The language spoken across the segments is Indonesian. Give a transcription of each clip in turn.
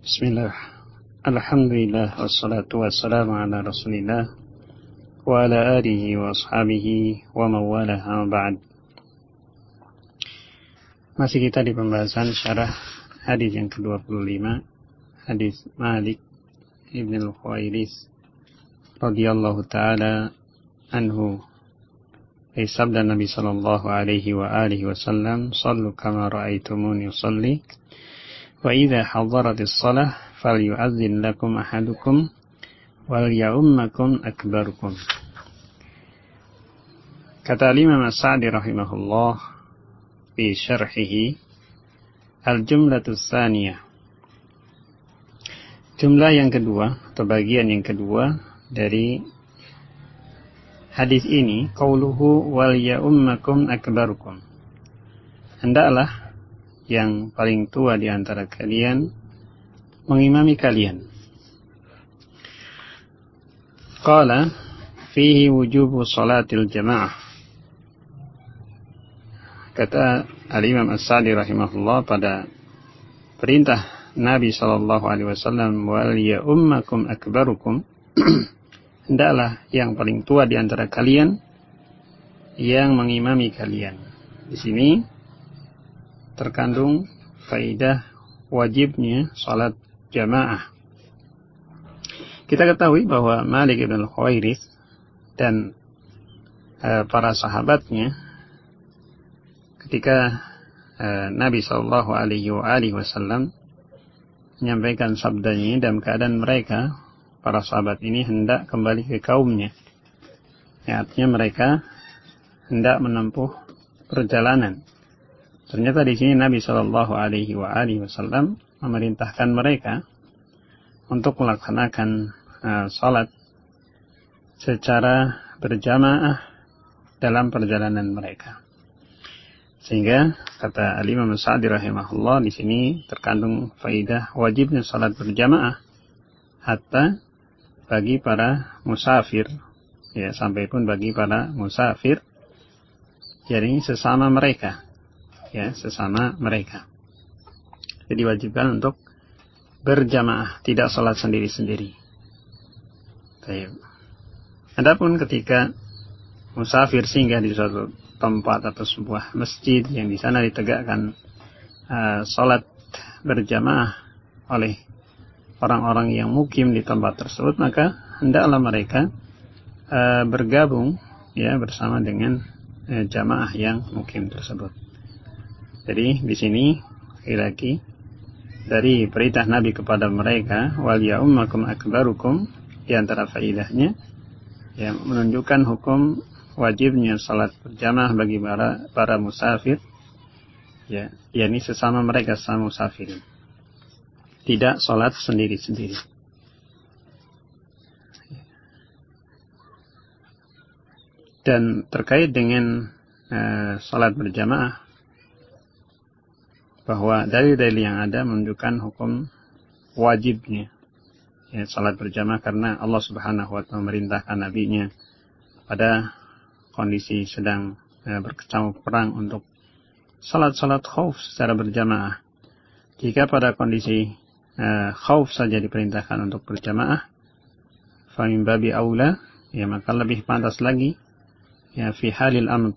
Bismillah. Alhamdulillah wassalatu wassalamu ala Rasulillah wa ala alihi wa ashabihi wa mawalaha ba'd. Masih kita di pembahasan syarah hadis yang ke-25, hadis Malik ibn al-Khuwairis radhiyallahu taala anhu. Sabda Nabi sallallahu alaihi wa alihi wasallam, "Shallu kama ra'aitumuni usalli." Wa idza hadaratis shalah falyu'adzin lakum ahadukum wal ya'ummakum akbarukum. Kata Imam As-Sa'di rahimahullah fi syarhihi, al-jumlatus tsaniyah. Jumlah yang kedua atau bagian yang kedua dari hadis ini, qauluhu wal ya'ummakum akbarukum. Hendaklah yang paling tua di antara kalian mengimami kalian. Qala fihi wujubu salatil jamaah. Kata Al-Imam As-Sa'di rahimahullah, pada perintah Nabi SAW, wal ya ummakum akbarukum, hendaklah yang paling tua di antara kalian yang mengimami kalian. Di sini terkandung faidah wajibnya salat jamaah. Kita ketahui bahwa Malik ibn al-Khuwairis dan para sahabatnya ketika Nabi sallallahu alaihi wasallam menyampaikan sabdanya dalam keadaan mereka, para sahabat ini hendak kembali ke kaumnya. Ya, artinya mereka hendak menempuh perjalanan. Ternyata di sini Nabi Shallallahu Alaihi Wasallam memerintahkan mereka untuk melaksanakan salat secara berjamaah dalam perjalanan mereka. Sehingga kata Al-Imam As-Sa'di rahimahullah, di sini terkandung faidah wajibnya salat berjamaah hatta bagi para musafir, ya, sampai pun bagi para musafir, jadi sesama mereka. Ya, sesama mereka. Jadi diwajibkan untuk berjamaah, tidak sholat sendiri-sendiri. Adapun ketika musafir singgah di suatu tempat atau sebuah masjid yang di sana ditegakkan sholat berjamaah oleh orang-orang yang mukim di tempat tersebut, maka hendaklah mereka bergabung, ya, bersama dengan jamaah yang mukim tersebut. Jadi di sini lagi dari perintah Nabi kepada mereka, wal ya ummakum akbarukum, di antara faidahnya yang menunjukkan hukum wajibnya salat berjamaah bagi para musafir, ya, yakni sesama mereka, sesama musafirin. Tidak salat sendiri-sendiri. Dan terkait dengan salat berjamaah, bahwa dalil-dalil yang ada menunjukkan hukum wajibnya, ya, salat berjamaah, karena Allah Subhanahu wa taala memerintahkan nabinya pada kondisi sedang berkecamuk perang untuk salat khauf secara berjamaah. Jika pada kondisi khauf saja diperintahkan untuk berjamaah, fa min babi aula, ya, maka lebih pantas lagi, ya, fi halil amn,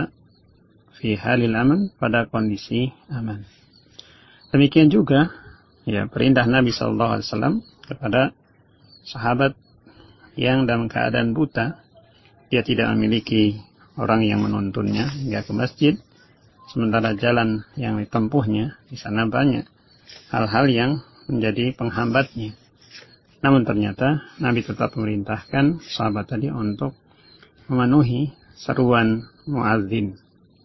pada kondisi aman. Demikian juga, ya, perintah Nabi SAW kepada sahabat yang dalam keadaan buta, dia tidak memiliki orang yang menuntunnya hingga ke masjid, sementara jalan yang ditempuhnya di sana banyak hal-hal yang menjadi penghambatnya. Namun ternyata Nabi tetap memerintahkan sahabat tadi untuk memenuhi seruan muadzin.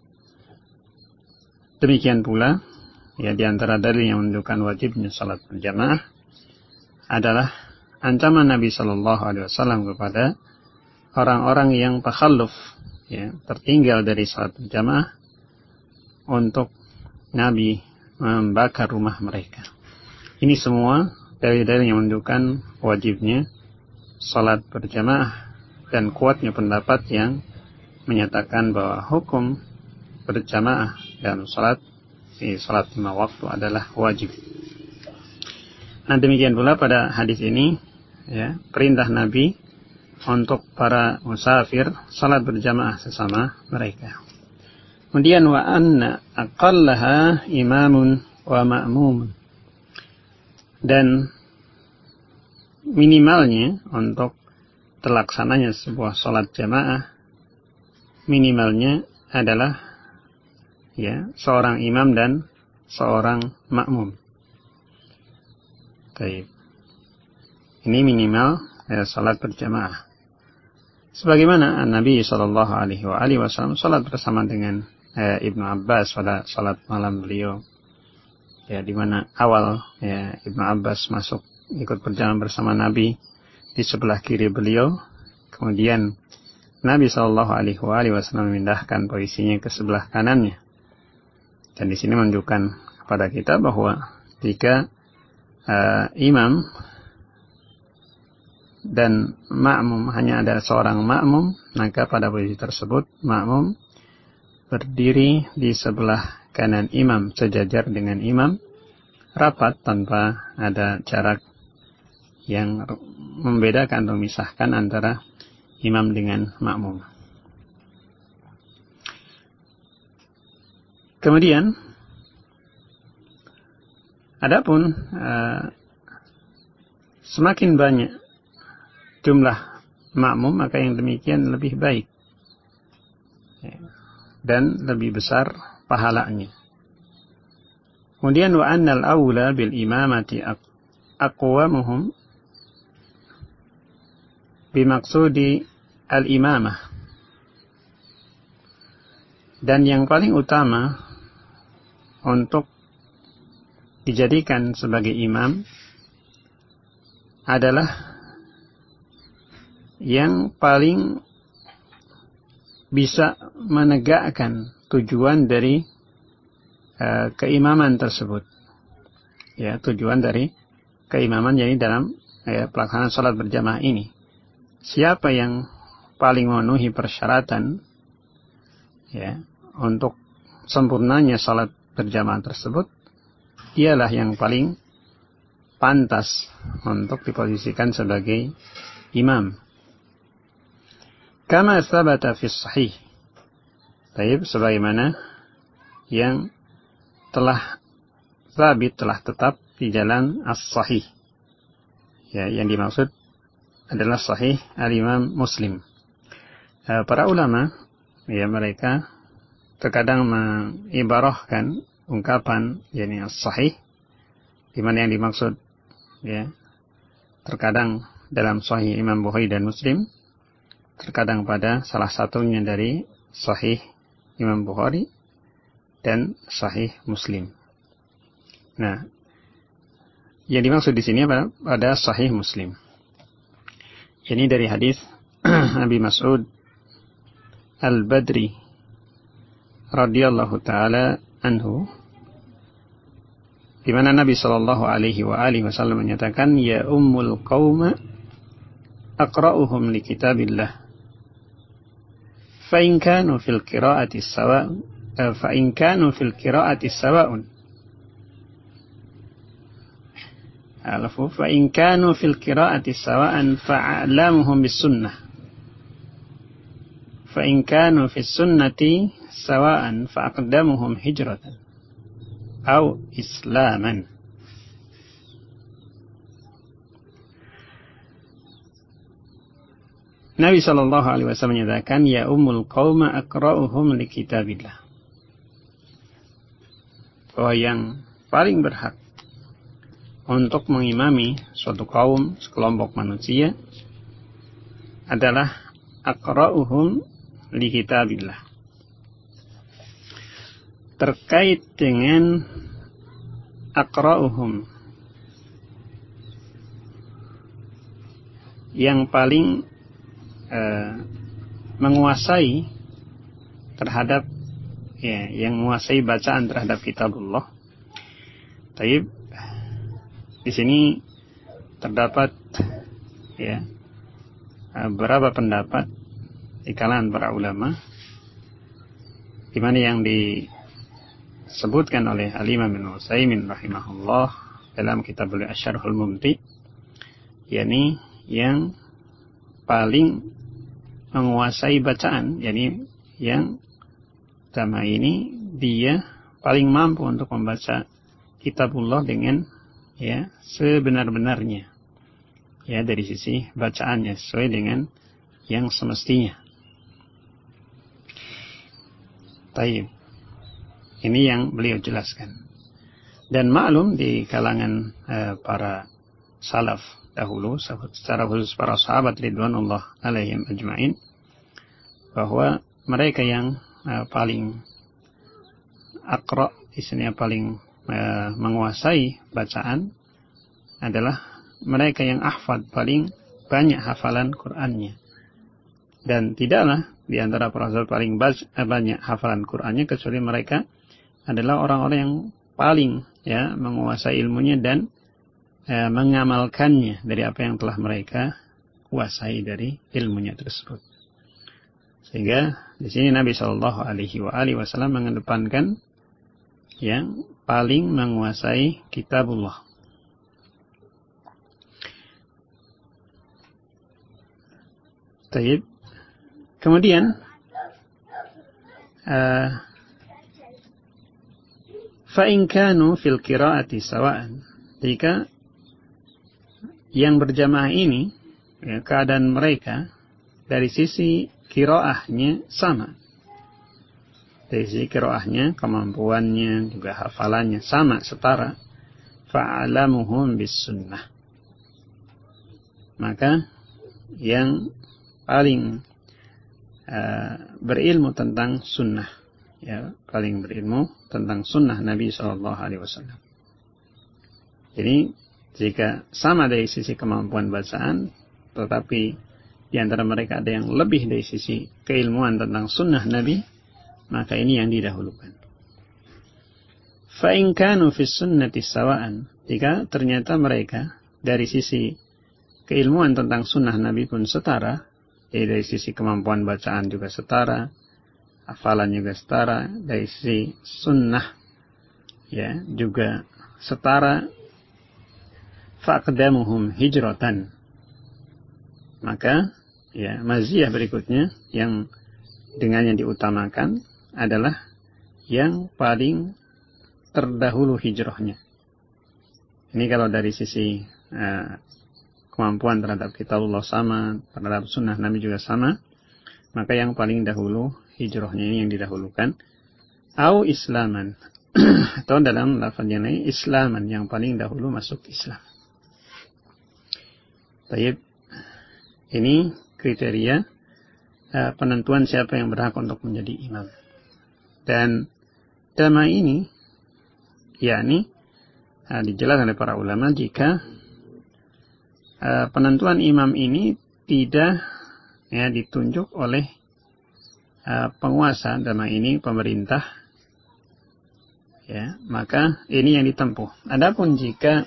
Demikian pula, ya, di antara dalil yang menunjukkan wajibnya salat berjamaah adalah ancaman Nabi Shallallahu Alaihi Wasallam kepada orang-orang yang takhalluf, ya, tertinggal dari salat berjamaah, untuk Nabi membakar rumah mereka. Ini semua dalil-dalil yang menunjukkan wajibnya salat berjamaah dan kuatnya pendapat yang menyatakan bahwa hukum berjamaah dalam salat 5 waktu adalah wajib. Nah demikian pula pada hadis ini, ya, perintah Nabi untuk para musafir salat berjamaah sesama mereka. Kemudian wa anna aqallaha imamun wa ma'mum. Dan minimalnya untuk terlaksananya sebuah salat jamaah, minimalnya adalah ya seorang imam dan seorang makmum. Baik. Ini minimal salat berjamaah. Sebagaimana Nabi sallallahu alaihi wasallam salat bersama dengan Ibnu Abbas pada salat malam beliau. Ya, di mana awal ya Ibnu Abbas masuk ikut berjalan bersama Nabi di sebelah kiri beliau. Kemudian Nabi sallallahu alaihi wasallam memindahkan posisinya ke sebelah kanannya. Dan di sini menunjukkan kepada kita bahwa jika imam dan makmum hanya ada seorang makmum, maka pada posisi tersebut makmum berdiri di sebelah kanan imam sejajar dengan imam, rapat tanpa ada jarak yang membedakan atau memisahkan antara imam dengan makmum. Kemudian adapun semakin banyak jumlah makmum, maka yang demikian lebih baik dan lebih besar pahalanya. Kemudian wa annal aula bil imamati aqwamuhum bimaksudi al-imamah. Dan yang paling utama untuk dijadikan sebagai imam adalah yang paling bisa menegakkan tujuan dari keimaman tersebut. Ya, tujuan dari keimaman yakni dalam pelaksanaan salat berjamaah ini. Siapa yang paling memenuhi persyaratan ya untuk sempurnanya salat berjamaah tersebut, dialah yang paling pantas untuk diposisikan sebagai imam. Kama tsabata fi sahih. Baik, sebagaimana yang telah tetap di jalan as-sahih. Ya, yang dimaksud adalah sahih al-Imam Muslim. Para ulama ya mereka terkadang mengibarahkan ungkapan yakni as-sahih, di mana yang dimaksud ya terkadang dalam sahih Imam Bukhari dan Muslim, terkadang pada salah satunya dari sahih Imam Bukhari dan sahih Muslim. Nah, yang dimaksud di sini pada sahih Muslim. Ini dari hadis Abi Mas'ud Al-Badri radhiyallahu taala anhu, di mana Nabi sallallahu alaihi wasallam menyatakan, ya ummul qauma aqra'uhum li kitabillah. Fa in kanu fil qira'ati sawa'un fa in kanu fil qira'ati sawa'an fa'alamuhum bis sunnah. Fa in kanu fis sunnati sawa'an fa'aqdamuhum hijratan aw islaman. Nabi sallallahu alaihi wasallam menyatakan, ya ummul qauma aqra'uhum li kitabillah. Bahwa yang paling berhak untuk mengimami suatu kaum, sekelompok manusia adalah aqra'uhum li kitabillah. Terkait dengan aqra'uhum, yang paling menguasai terhadap yang menguasai bacaan terhadap kitabullah. Taib, di sini terdapat beberapa pendapat di kalangan para ulama, di mana yang disebutkan oleh Al-Imam Ibnu Utsaimin rahimahullah dalam kitab beliau Asy-Syarhul Mumti, yakni yang paling menguasai bacaan, yakni yang pertama ini dia paling mampu untuk membaca kitabullah dengan ya sebenar-benarnya, ya dari sisi bacaannya sesuai dengan yang semestinya. Taib. Ini yang beliau jelaskan. Dan maklum di kalangan para salaf dahulu, secara khusus para sahabat ridwanullah alaihim ajma'in, bahwa mereka yang paling aqra, istilahnya paling menguasai bacaan adalah mereka yang ahfad, paling banyak hafalan Qur'annya. Dan tidaklah di antara para sahabat paling banyak hafalan Qur'annya kecuali mereka adalah orang-orang yang paling ya menguasai ilmunya dan mengamalkannya dari apa yang telah mereka kuasai dari ilmunya tersebut. Sehingga di sini Nabi Shallallahu Alaihi Wasallam mengedepankan yang paling menguasai kitabullah. Taib. Kemudian fa'in kanu fil qiraati sawa'an, jika yang berjamaah ini ya, keadaan mereka dari sisi qiraahnya sama, dari sisi qiraahnya, kemampuannya juga hafalannya sama, setara, fa'alamuhum bis sunnah, maka yang paling berilmu tentang sunnah, ya paling berilmu tentang sunnah Nabi SAW. Jadi jika sama dari sisi kemampuan bacaan, tetapi di antara mereka ada yang lebih dari sisi keilmuan tentang sunnah Nabi, maka ini yang didahulukan. Fa in kanu fis sunnati sawa'an, jika ternyata mereka dari sisi keilmuan tentang sunnah Nabi pun setara, dari sisi kemampuan bacaan juga setara, hafalan juga setara, dari sisi sunnah ya juga setara, faqdamuhum hijratan, maka ya maziyah berikutnya yang dengannya diutamakan adalah yang paling terdahulu hijrahnya. Ini kalau dari sisi kemampuan terhadap kitabullah sama, terhadap sunnah Nabi juga sama, maka yang paling dahulu hijrahnya ini yang didahulukan. Au islaman, atau dalam lafaznya ini islaman, yang paling dahulu masuk Islam. Baik, ini kriteria penentuan siapa yang berhak untuk menjadi imam. Dan tema ini yakni dijelaskan oleh para ulama jika penentuan imam ini tidak ya ditunjuk oleh penguasa, dalam ini pemerintah, ya maka ini yang ditempuh. Adapun jika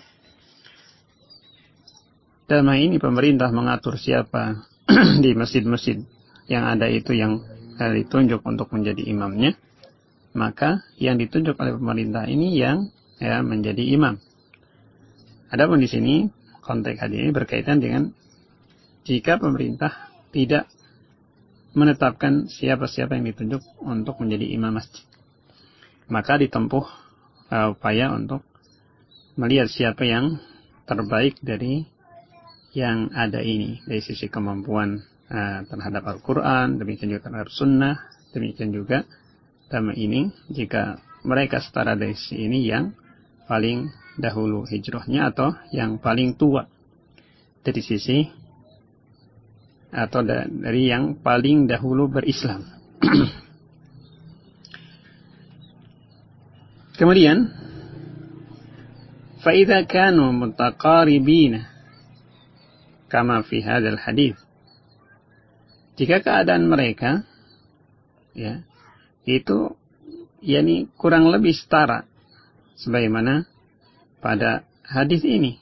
dalam ini pemerintah mengatur siapa di masjid-masjid yang ada itu yang ditunjuk untuk menjadi imamnya, maka yang ditunjuk oleh pemerintah ini yang ya menjadi imam. Adapun di sini konteks hadis ini berkaitan dengan jika pemerintah tidak menetapkan siapa-siapa yang ditunjuk untuk menjadi imam masjid, maka ditempuh upaya untuk melihat siapa yang terbaik dari yang ada ini, dari sisi kemampuan terhadap Al-Quran, demikian juga terhadap sunnah, demikian juga dalam ini jika mereka setara dari sisi ini yang paling dahulu hijrahnya atau yang paling tua dari sisi atau dari yang paling dahulu berislam. Kemudian fa idza kanu mutaqaribina kama fi hadzal hadis, jika keadaan mereka ya itu yakni kurang lebih setara sebagaimana pada hadis ini,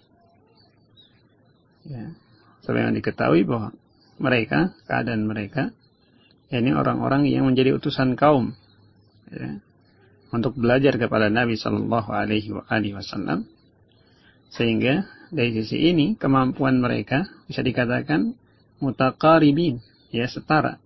ya, sebagaimana diketahui bahwa mereka, keadaan mereka, yakni orang-orang yang menjadi utusan kaum, ya, untuk belajar kepada Nabi Sallallahu Alaihi Wasallam, Sehingga dari sisi ini kemampuan mereka bisa dikatakan mutaqaribin, ya, setara.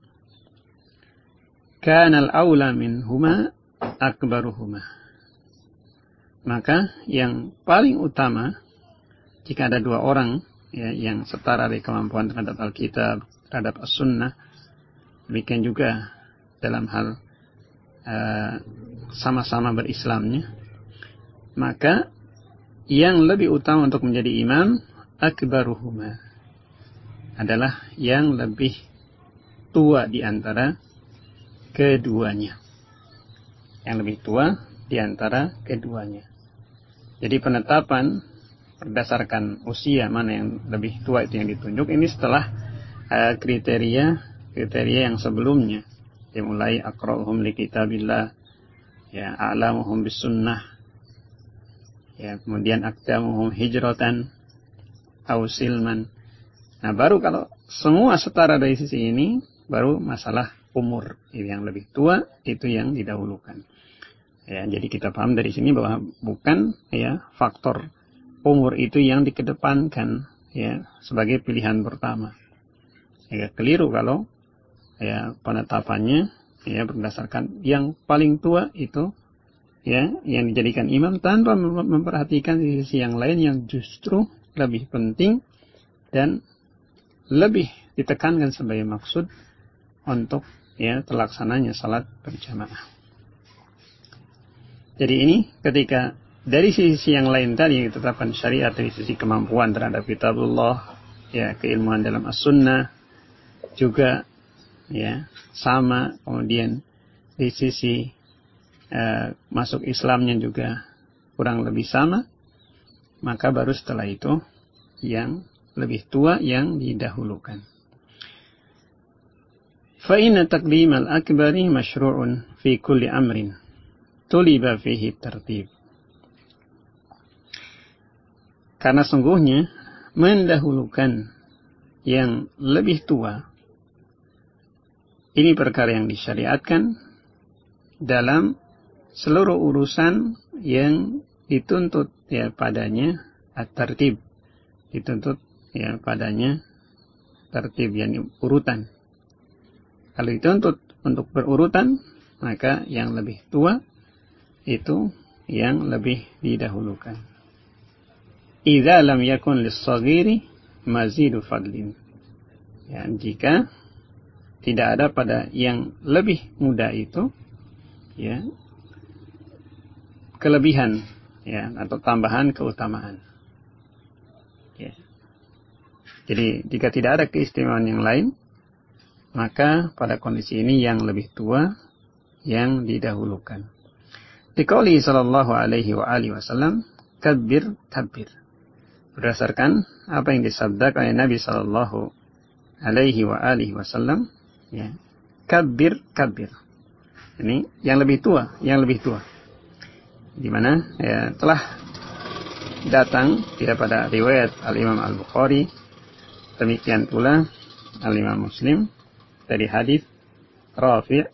Kanal aula minhuma akbaruhuma. Maka yang paling utama jika ada dua orang, ya, yang setara dari kemampuan terhadap Alkitab, terhadap As-Sunnah, demikian juga dalam hal sama-sama berislamnya, maka yang lebih utama untuk menjadi imam akbaruhuma adalah yang lebih tua di antara keduanya. Yang lebih tua di antara keduanya. Jadi penetapan berdasarkan usia mana yang lebih tua itu yang ditunjuk, ini setelah kriteria yang sebelumnya. Yang mulai aqra'uhum li kitabillah, ya, a'lamuhum bis sunnah, ya, kemudian aqdamuhum hijratan aw silman. Nah, baru kalau semua setara dari sisi ini, baru masalah umur yang lebih tua itu yang didahulukan. Ya, jadi kita paham dari sini bahwa bukan, ya, faktor umur itu yang dikedepankan, ya, sebagai pilihan pertama. Ya, keliru kalau, ya, penetapannya, ya, berdasarkan yang paling tua itu, ya, yang dijadikan imam tanpa memperhatikan sisi yang lain yang justru lebih penting dan lebih ditekankan sebagai maksud untuk, ya, terlaksananya salat berjamaah. Jadi ini ketika dari sisi yang lain tadi yang ditetapkan syariat, dari sisi kemampuan terhadap kitabullah, ya, keilmuan dalam as-sunnah juga, ya, sama, kemudian di sisi masuk Islamnya juga kurang lebih sama, maka baru setelah itu yang lebih tua yang didahulukan. Fa inna taqdim al-akbari masyru'un fi kulli amrin tuliba fihi tartib. Karena sungguhnya mendahulukan yang lebih tua ini perkara yang disyariatkan dalam seluruh urusan yang dituntut, ya, padanya at-tartib, dituntut, ya, padanya tertib, yakni urutan. Kalau dituntut untuk berurutan, maka yang lebih tua itu yang lebih didahulukan. Idza lam yakun lis-shaghiri mazidu fadlin. Ya, jika tidak ada pada yang lebih muda itu, ya, kelebihan, ya, atau tambahan keutamaan. Ya. Jadi jika tidak ada keistimewaan yang lain, maka pada kondisi ini yang lebih tua yang didahulukan. Diqauli sallallahu alaihi wa alihi wasallam, kabbir kabbir. Berdasarkan apa yang disabdakan oleh Nabi sallallahu alaihi wa alihi wasallam, ya, kabbir kabbir. Ini yang lebih tua, yang lebih tua. Di mana, ya, telah datang tidak pada riwayat Al-Imam Al-Bukhari, demikian pula Al-Imam Muslim dari hadis Rafi'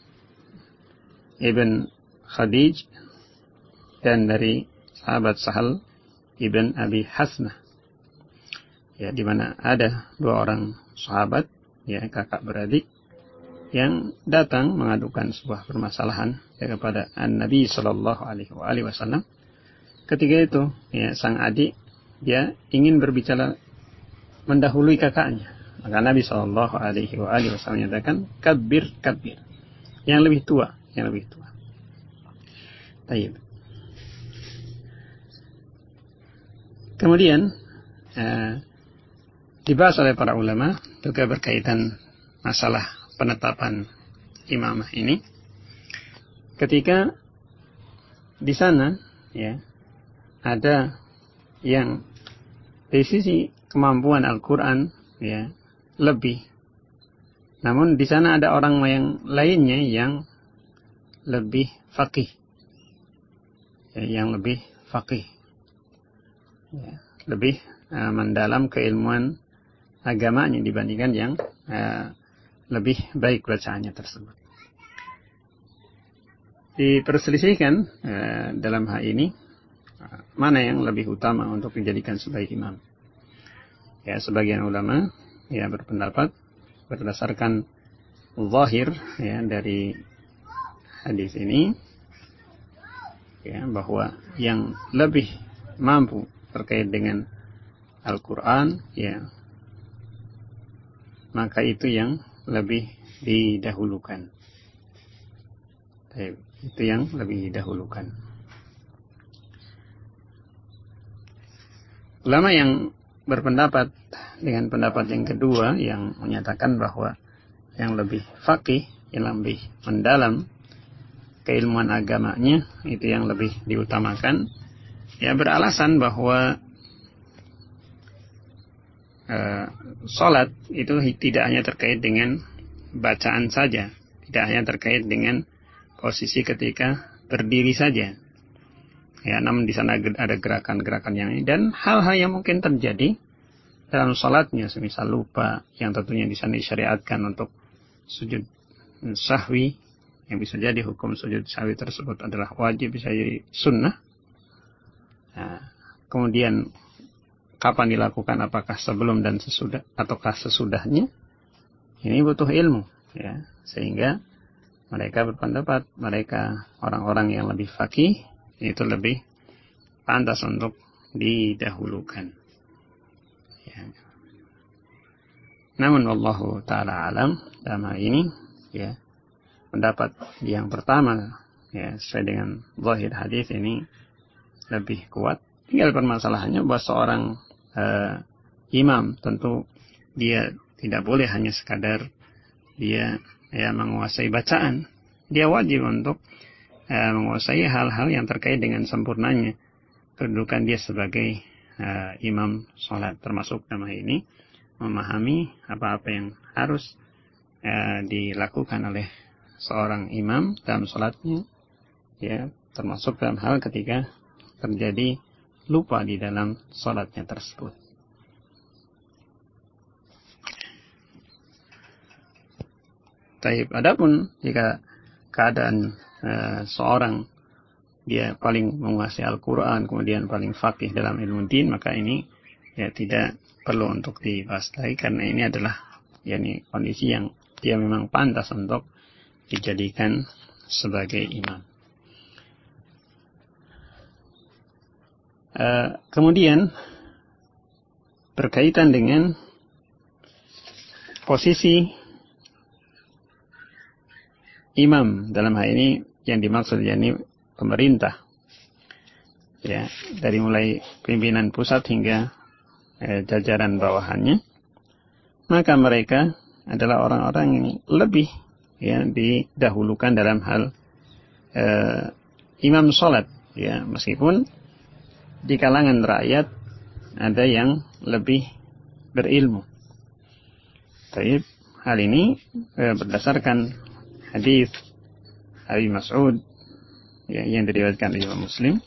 ibn Khadij dan dari sahabat Sahal ibn Abi Hasnah, ya, di mana ada dua orang sahabat, ya, kakak beradik, yang datang mengadukan sebuah permasalahan, ya, kepada An-Nabi Sallallahu Alaihi Wasallam. Ketika itu, ya, sang adik dia ingin berbicara mendahului kakaknya, maka Nabi Sallallahu Alaihi Wasallam menyatakan kabir kabir, yang lebih tua, yang lebih tua. Taib. Kemudian dibahas oleh para ulama juga berkaitan masalah penetapan imamah ini. Ketika di sana, ya, ada yang dari sisi kemampuan Al-Quran, ya, lebih, namun di sana ada orang yang lainnya yang lebih faqih, ya, yang lebih faqih, ya, lebih mendalam keilmuan agamanya dibandingkan yang lebih baik bacaannya tersebut. Diperselisihkan dalam hal ini mana yang lebih utama untuk dijadikan sebagai imam. Ya, sebagian ulama ya berpendapat berdasarkan zahir ya dari hadis ini ya bahwa yang lebih mampu terkait dengan Al-Quran ya maka itu yang lebih didahulukan. Itu yang lebih didahulukan. Ulama yang berpendapat dengan pendapat yang kedua yang menyatakan bahwa yang lebih faqih, yang lebih mendalam keilmuan agamanya itu yang lebih diutamakan, ya beralasan bahwa salat itu tidak hanya terkait dengan bacaan saja, tidak hanya terkait dengan posisi ketika berdiri saja. Ya, namun di sana ada gerakan-gerakan yang ini dan hal-hal yang mungkin terjadi dalam salatnya, semisal lupa yang tentunya di sana disyariatkan untuk sujud sahwi, yang bisa jadi hukum sujud sahwi tersebut adalah wajib, bisa jadi sunnah. Nah, kemudian kapan dilakukan, apakah sebelum dan sesudah ataukah sesudahnya, ini butuh ilmu ya, sehingga mereka berpendapat mereka orang-orang yang lebih faqih itu lebih pantas untuk didahulukan ya. Namun wallahu ta'ala alam, dalam hal ini ya pendapat yang pertama ya sesuai dengan zahir hadis ini lebih kuat. Tinggal permasalahannya bahwa seorang imam tentu dia tidak boleh hanya sekadar dia ya menguasai bacaan. Dia wajib untuk menguasai hal-hal yang terkait dengan sempurnanya kedudukan dia sebagai imam sholat, termasuk dalam ini memahami apa-apa yang harus dilakukan oleh seorang imam dalam sholatnya ya, termasuk dalam hal ketika terjadi lupa di dalam sholatnya tersebut. Taib, adapun jika keadaan seorang dia paling menguasai Al-Quran, kemudian paling faqih dalam ilmu din, maka ini ya tidak perlu untuk dibahas lagi, karena ini adalah yakni kondisi yang dia memang pantas untuk dijadikan sebagai imam. Kemudian berkaitan dengan posisi imam dalam hal ini yang dimaksud yakni pemerintah ya, dari mulai pimpinan pusat hingga jajaran bawahannya, maka mereka adalah orang-orang yang lebih ya didahulukan dalam hal imam sholat ya, meskipun di kalangan rakyat ada yang lebih berilmu. Taib, hal ini berdasarkan hadis Abi Mas'ud ya, yang diriwayatkan oleh Imam Muslim.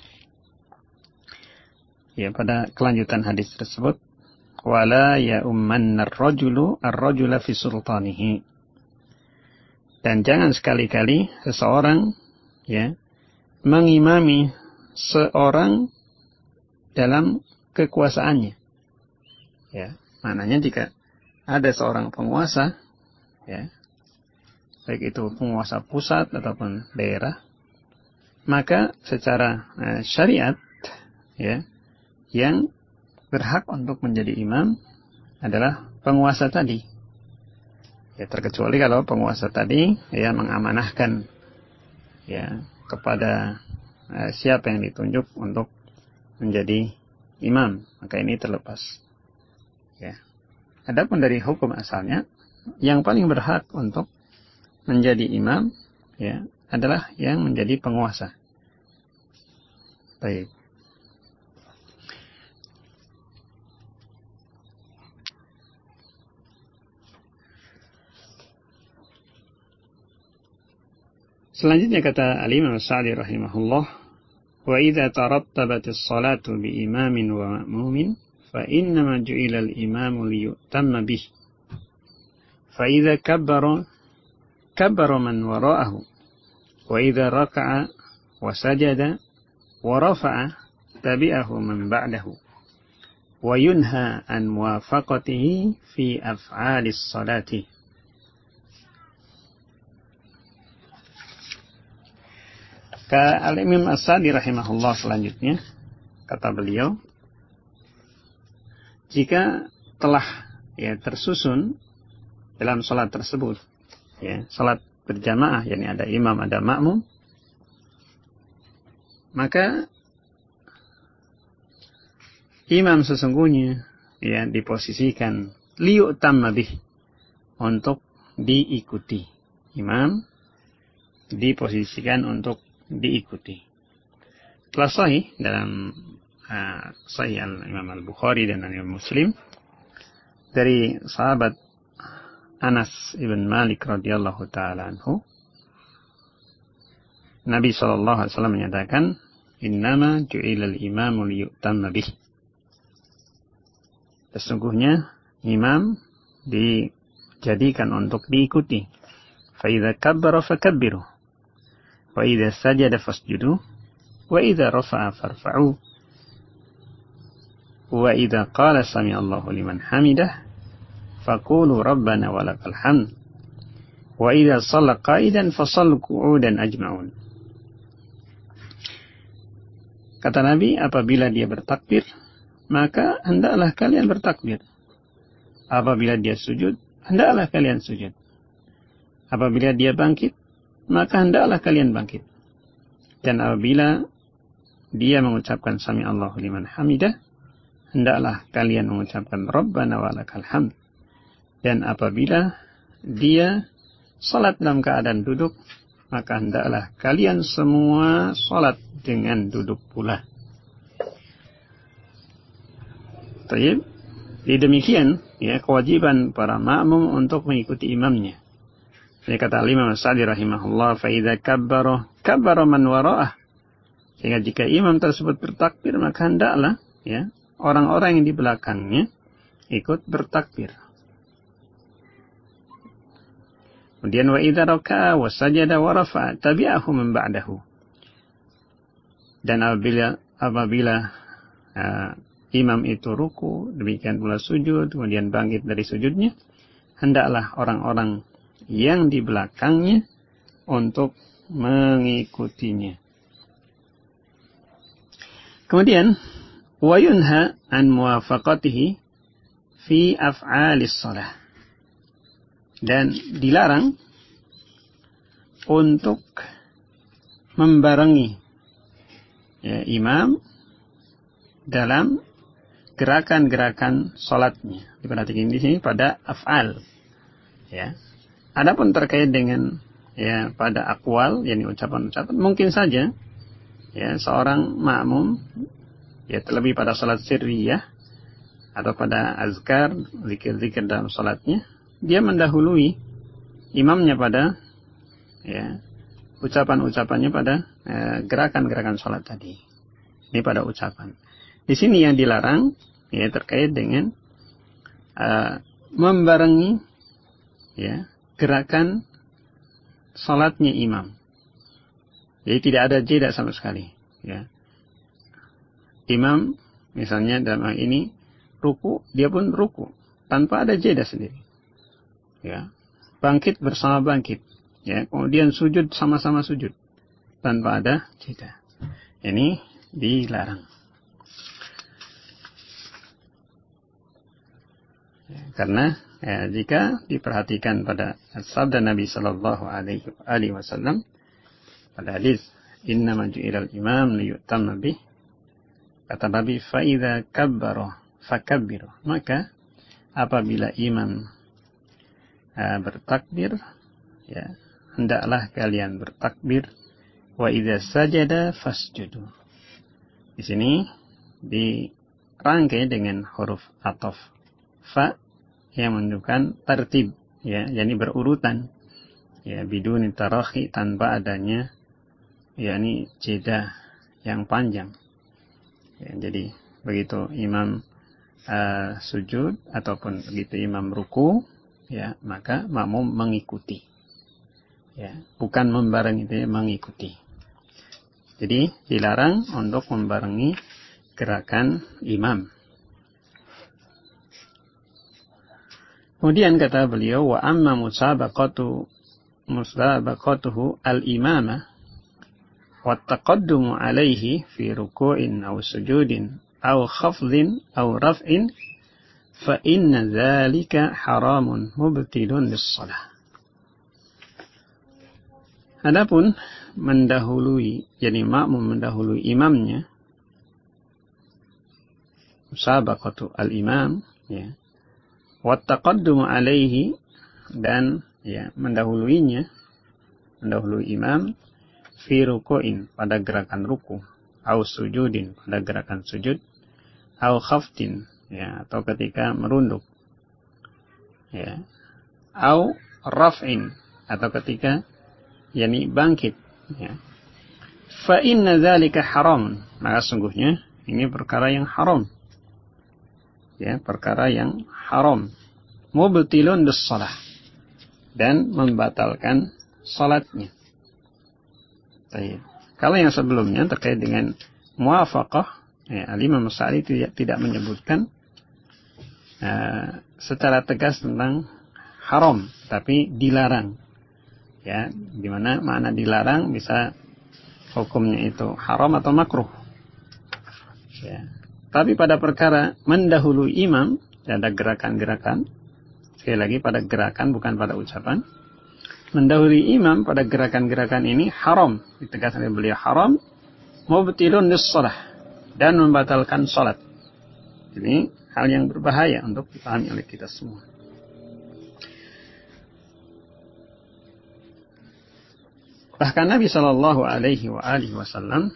Ya, pada kelanjutan hadis tersebut, wala ya ummanna ar-rajula fi sultanihi. Dan jangan sekali-kali seseorang ya mengimami seorang dalam kekuasaannya. Ya, maknanya jika ada seorang penguasa ya, baik itu penguasa pusat ataupun daerah, maka secara syariat ya, yang berhak untuk menjadi imam adalah penguasa tadi. Ya, terkecuali kalau penguasa tadi ya mengamanahkan ya kepada siapa yang ditunjuk untuk menjadi imam, maka ini terlepas. Ya. Adapun dari hukum asalnya, yang paling berhak untuk menjadi imam ya adalah yang menjadi penguasa. Baik. Selanjutnya kata Al-Imam Sa'di rahimahullah, wa idza tarattabatis salatu bi imamin wa ma'mumin fa innama ju'ila al-imamu liyutamma bih. Fa idza kabbara man wara'ahu wa idza raka'a wa sajada wa rafa'a tabi'ahu man ba'dahu wa yunha an muwafaqatihi fi af'alis salati. Al-Imam As-Sa'di rahimahullah selanjutnya, kata beliau, jika telah tersusun dalam salat tersebut, salat berjamaah, yakni ada imam, ada makmum, maka imam sesungguhnya diposisikan liyu'tamma bih, untuk diikuti. Imam diposisikan untuk diikuti. Telah sahih dalam Sahih Imam Al-Bukhari dan Imam Muslim dari sahabat Anas ibn Malik radhiyallahu taala anhu, Nabi sallallahu alaihi wasallam menyatakan, "Innama ju'ilal imamu liyu'tamma bih." Sesungguhnya imam dijadikan untuk diikuti. Fa idza kabbara fakabbiru wa idza sajada fasjudu wa idza rafa'a farfa'u wa idza qala sami'allahu liman hamidah faqulu rabbana walakal hamd wa idza shalla qa'idan fasallu qu'udan ajma'un. Kata Nabi, apabila dia bertakbir, maka hendaklah kalian bertakbir. Apabila dia sujud, hendaklah kalian sujud. Apabila dia bangkit, maka hendaklah kalian bangkit. Dan apabila dia mengucapkan sami Allahu liman hamidah, hendaklah kalian mengucapkan Rabbana walakal hamd. Dan apabila dia salat dalam keadaan duduk, maka hendaklah kalian semua salat dengan duduk pula. Baik, demikian kewajiban para makmum untuk mengikuti imamnya. Ini kata Imam As-Sa'di rahimahullah, fa idza kabbara man wara'ah. Sehingga jika imam tersebut bertakbir, maka hendaklah orang-orang yang di belakangnya ikut bertakbir. Kemudian wa idza raka'a wa sajada wa rafa'a tabi'ahu man ba'dahu. Dan apabila imam itu ruku, demikian pula sujud, kemudian bangkit dari sujudnya, hendaklah orang-orang yang di belakangnya untuk mengikutinya. Kemudian wa yunha an muwafaqatihi fi af'alis shalah. Dan dilarang untuk membarengi imam dalam gerakan-gerakan salatnya. Diperhatikan di sini pada af'al. Adapun terkait dengan pada aqwal, yakni ucapan-ucapan, mungkin saja seorang makmum terlebih pada salat sirriyah atau pada azkar, zikir-zikir dalam salatnya, dia mendahului imamnya pada ucapan-ucapannya pada gerakan-gerakan salat tadi. Ini pada ucapan. Di sini yang dilarang terkait dengan membarengi gerakan salatnya imam. Jadi tidak ada jeda sama sekali. Imam misalnya dalam hal ini ruku, dia pun ruku tanpa ada jeda sendiri. Bangkit bersama bangkit. Kemudian sujud sama-sama sujud tanpa ada jeda. Ini dilarang. Karena jika diperhatikan pada sabda Nabi Sallallahu Alaihi Wasallam pada hadis Innama ju'ilal imam liyu'tamma bih, kata Nabi, fa idza kabbara fakabbiru, maka apabila imam bertakbir, hendaklah kalian bertakbir. Wa idza sajada fasjudu. Di sini dirangkai dengan huruf ataf fa yang menunjukkan tertib, yakni berurutan, biduni tarakhi, tanpa adanya yakni jeda yang panjang. Jadi begitu imam sujud ataupun begitu imam ruku, maka makmum mengikuti. Bukan membarengi, mengikuti. Jadi dilarang untuk membarengi gerakan imam. Kemudian kata beliau, wa amma musabaqatuhu al-imamah wa taqaddumu alaihi fi ruku'in aw sujudin aw khafdin aw raf'in fa inna dzalika haramun mubtilun lis-shalah. Adapun mendahului, jadi makmum mendahului imamnya, musabaqatu al-imam, ya, wa taqaddumu alaihi, dan ya mendahului imam fi ruku'in, pada gerakan ruku, au sujudin, pada gerakan sujud, au khafdin, ya, atau ketika merunduk, ya, au raf'in, atau ketika yakni bangkit, ya. Fa inna dzalika haram, maka sungguhnya ini perkara yang haram, ya, perkara yang haram, mubtilun lis-shalah, dan membatalkan salatnya. Baik. Kalau yang sebelumnya terkait dengan muwafaqah, ya, Al-Imam As-Sa'di tidak menyebutkan secara tegas tentang haram, tapi dilarang. Ya, di mana makna dilarang bisa hukumnya itu haram atau makruh. Ya. Tapi pada perkara mendahului imam, ada gerakan-gerakan. Sekali lagi pada gerakan, bukan pada ucapan. Mendahului imam pada gerakan-gerakan ini haram. Ditegaskan oleh beliau haram, mubtilun lis-shalah, dan membatalkan salat. Ini hal yang berbahaya untuk dipahami oleh kita semua. Bahkan Nabi Shallallahu Alaihi Wasallam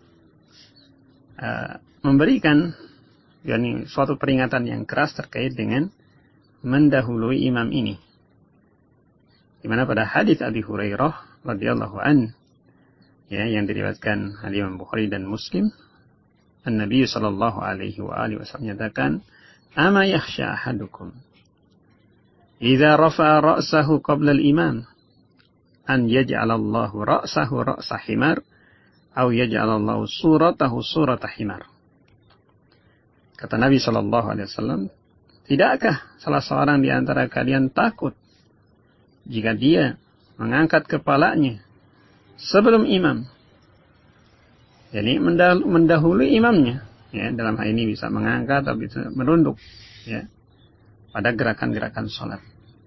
memberikan yakni suatu peringatan yang keras terkait dengan mendahului imam ini. Di mana pada hadis Abi Hurairah radhiyallahu an, ya, yang diriwayatkan oleh Imam Bukhari dan Muslim, Nabi Shallallahu Alaihi Wasallam menyatakan, "Ama yakhsha ahadukum idza rafa'a ra'sahu qabla al-imam an yaj'alallahu ra'sahu ra'sa himar aw yaj'alallahu suratahu surata himar." Kata Nabi sallallahu alaihi wasallam, tidakkah salah seorang di antara kalian takut jika dia mengangkat kepalanya sebelum imam, jadi mendahului imamnya, ya, dalam hal ini bisa mengangkat atau bisa menunduk, ya, pada gerakan-gerakan salat.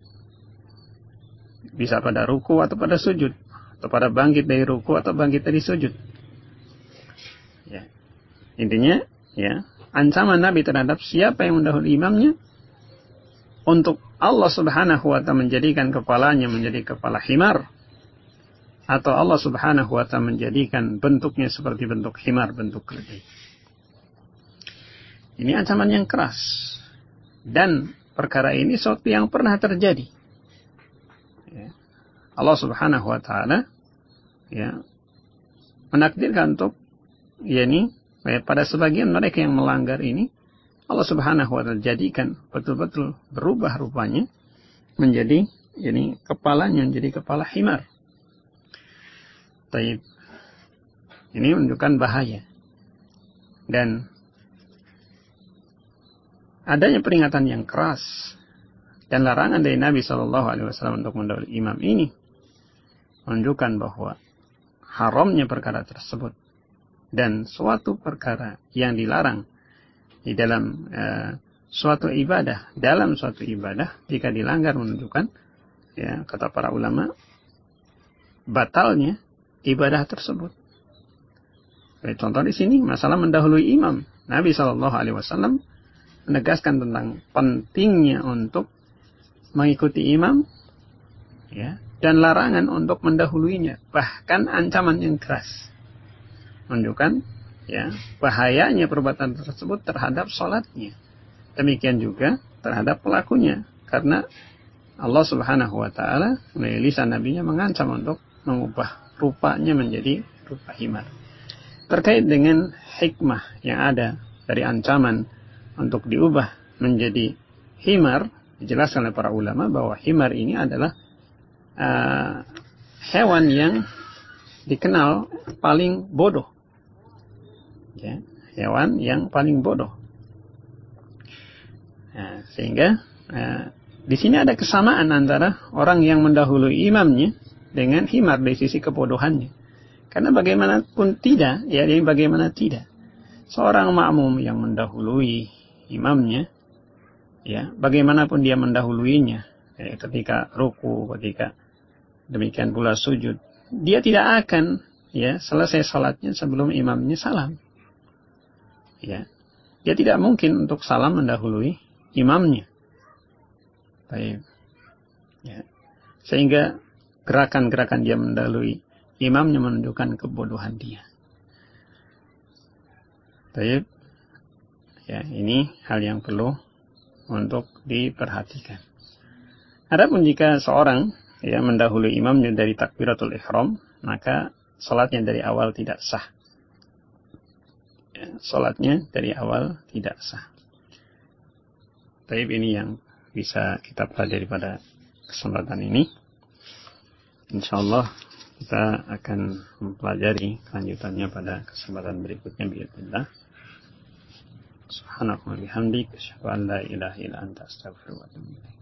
Bisa pada ruku atau pada sujud, atau pada bangkit dari ruku atau bangkit dari sujud. Ya. Intinya, ya, ancaman Nabi terhadap siapa yang mendahului imamnya untuk Allah Subhanahu wa ta'ala menjadikan kepalanya menjadi kepala himar, atau Allah Subhanahu wa ta'ala menjadikan bentuknya seperti bentuk himar, bentuk keledai. Ini ancaman yang keras, dan perkara ini suatu yang pernah terjadi. Ya. Allah Subhanahu wa ta'ala, ya, menakdirkan untuk, yakni, ya, pada sebagian mereka yang melanggar ini, Allah Subhanahu wa ta'ala jadikan betul-betul berubah rupanya menjadi, yakni, kepalanya menjadi kepala himar. Taib. Ini menunjukkan bahaya. Dan adanya peringatan yang keras dan larangan dari Nabi SAW untuk mendahului imam ini menunjukkan bahwa haramnya perkara tersebut, dan suatu perkara yang dilarang di dalam suatu ibadah, jika dilanggar menunjukkan, ya, kata para ulama, batalnya ibadah tersebut. Contoh di sini masalah mendahului imam, Nabi SAW menegaskan tentang pentingnya untuk mengikuti imam, ya, dan larangan untuk mendahuluinya, bahkan ancaman yang keras menunjukkan, ya, bahayanya perbuatan tersebut terhadap salatnya. Demikian juga terhadap pelakunya, karena Allah Subhanahu wa ta'ala melalui lisan nabinya mengancam untuk mengubah rupanya menjadi rupa himar. Terkait dengan hikmah yang ada dari ancaman untuk diubah menjadi himar, dijelaskan oleh para ulama bahwa himar ini adalah hewan yang dikenal paling bodoh. Ya, hewan yang paling bodoh. Nah, sehingga di sini ada kesamaan antara orang yang mendahului imamnya dengan himar dari sisi kebodohannya. Karena bagaimanapun tidak, ya bagaimana tidak, seorang makmum yang mendahului imamnya, ya bagaimanapun dia mendahuluinya, ya, ketika ruku, ketika demikian pula sujud, dia tidak akan ya selesai salatnya sebelum imamnya salam. Ya, dia tidak mungkin untuk salam mendahului imamnya. Baik. Ya. Sehingga gerakan-gerakan dia mendahului imamnya menunjukkan kebodohan dia. Baik. Ya, ini hal yang perlu untuk diperhatikan. Adapun jika seorang ya mendahului imamnya dari takbiratul ihram, maka salatnya dari awal tidak sah. Ya, salatnya dari awal tidak sah. Baik, ini yang bisa kita pelajari pada kesempatan ini. Insyaallah kita akan mempelajari kelanjutannya pada kesempatan berikutnya biidznillah. Subhanallah wa bihamdik, asyhadu an la ilaha illa anta, astaghfiruka wa atubu ilaik.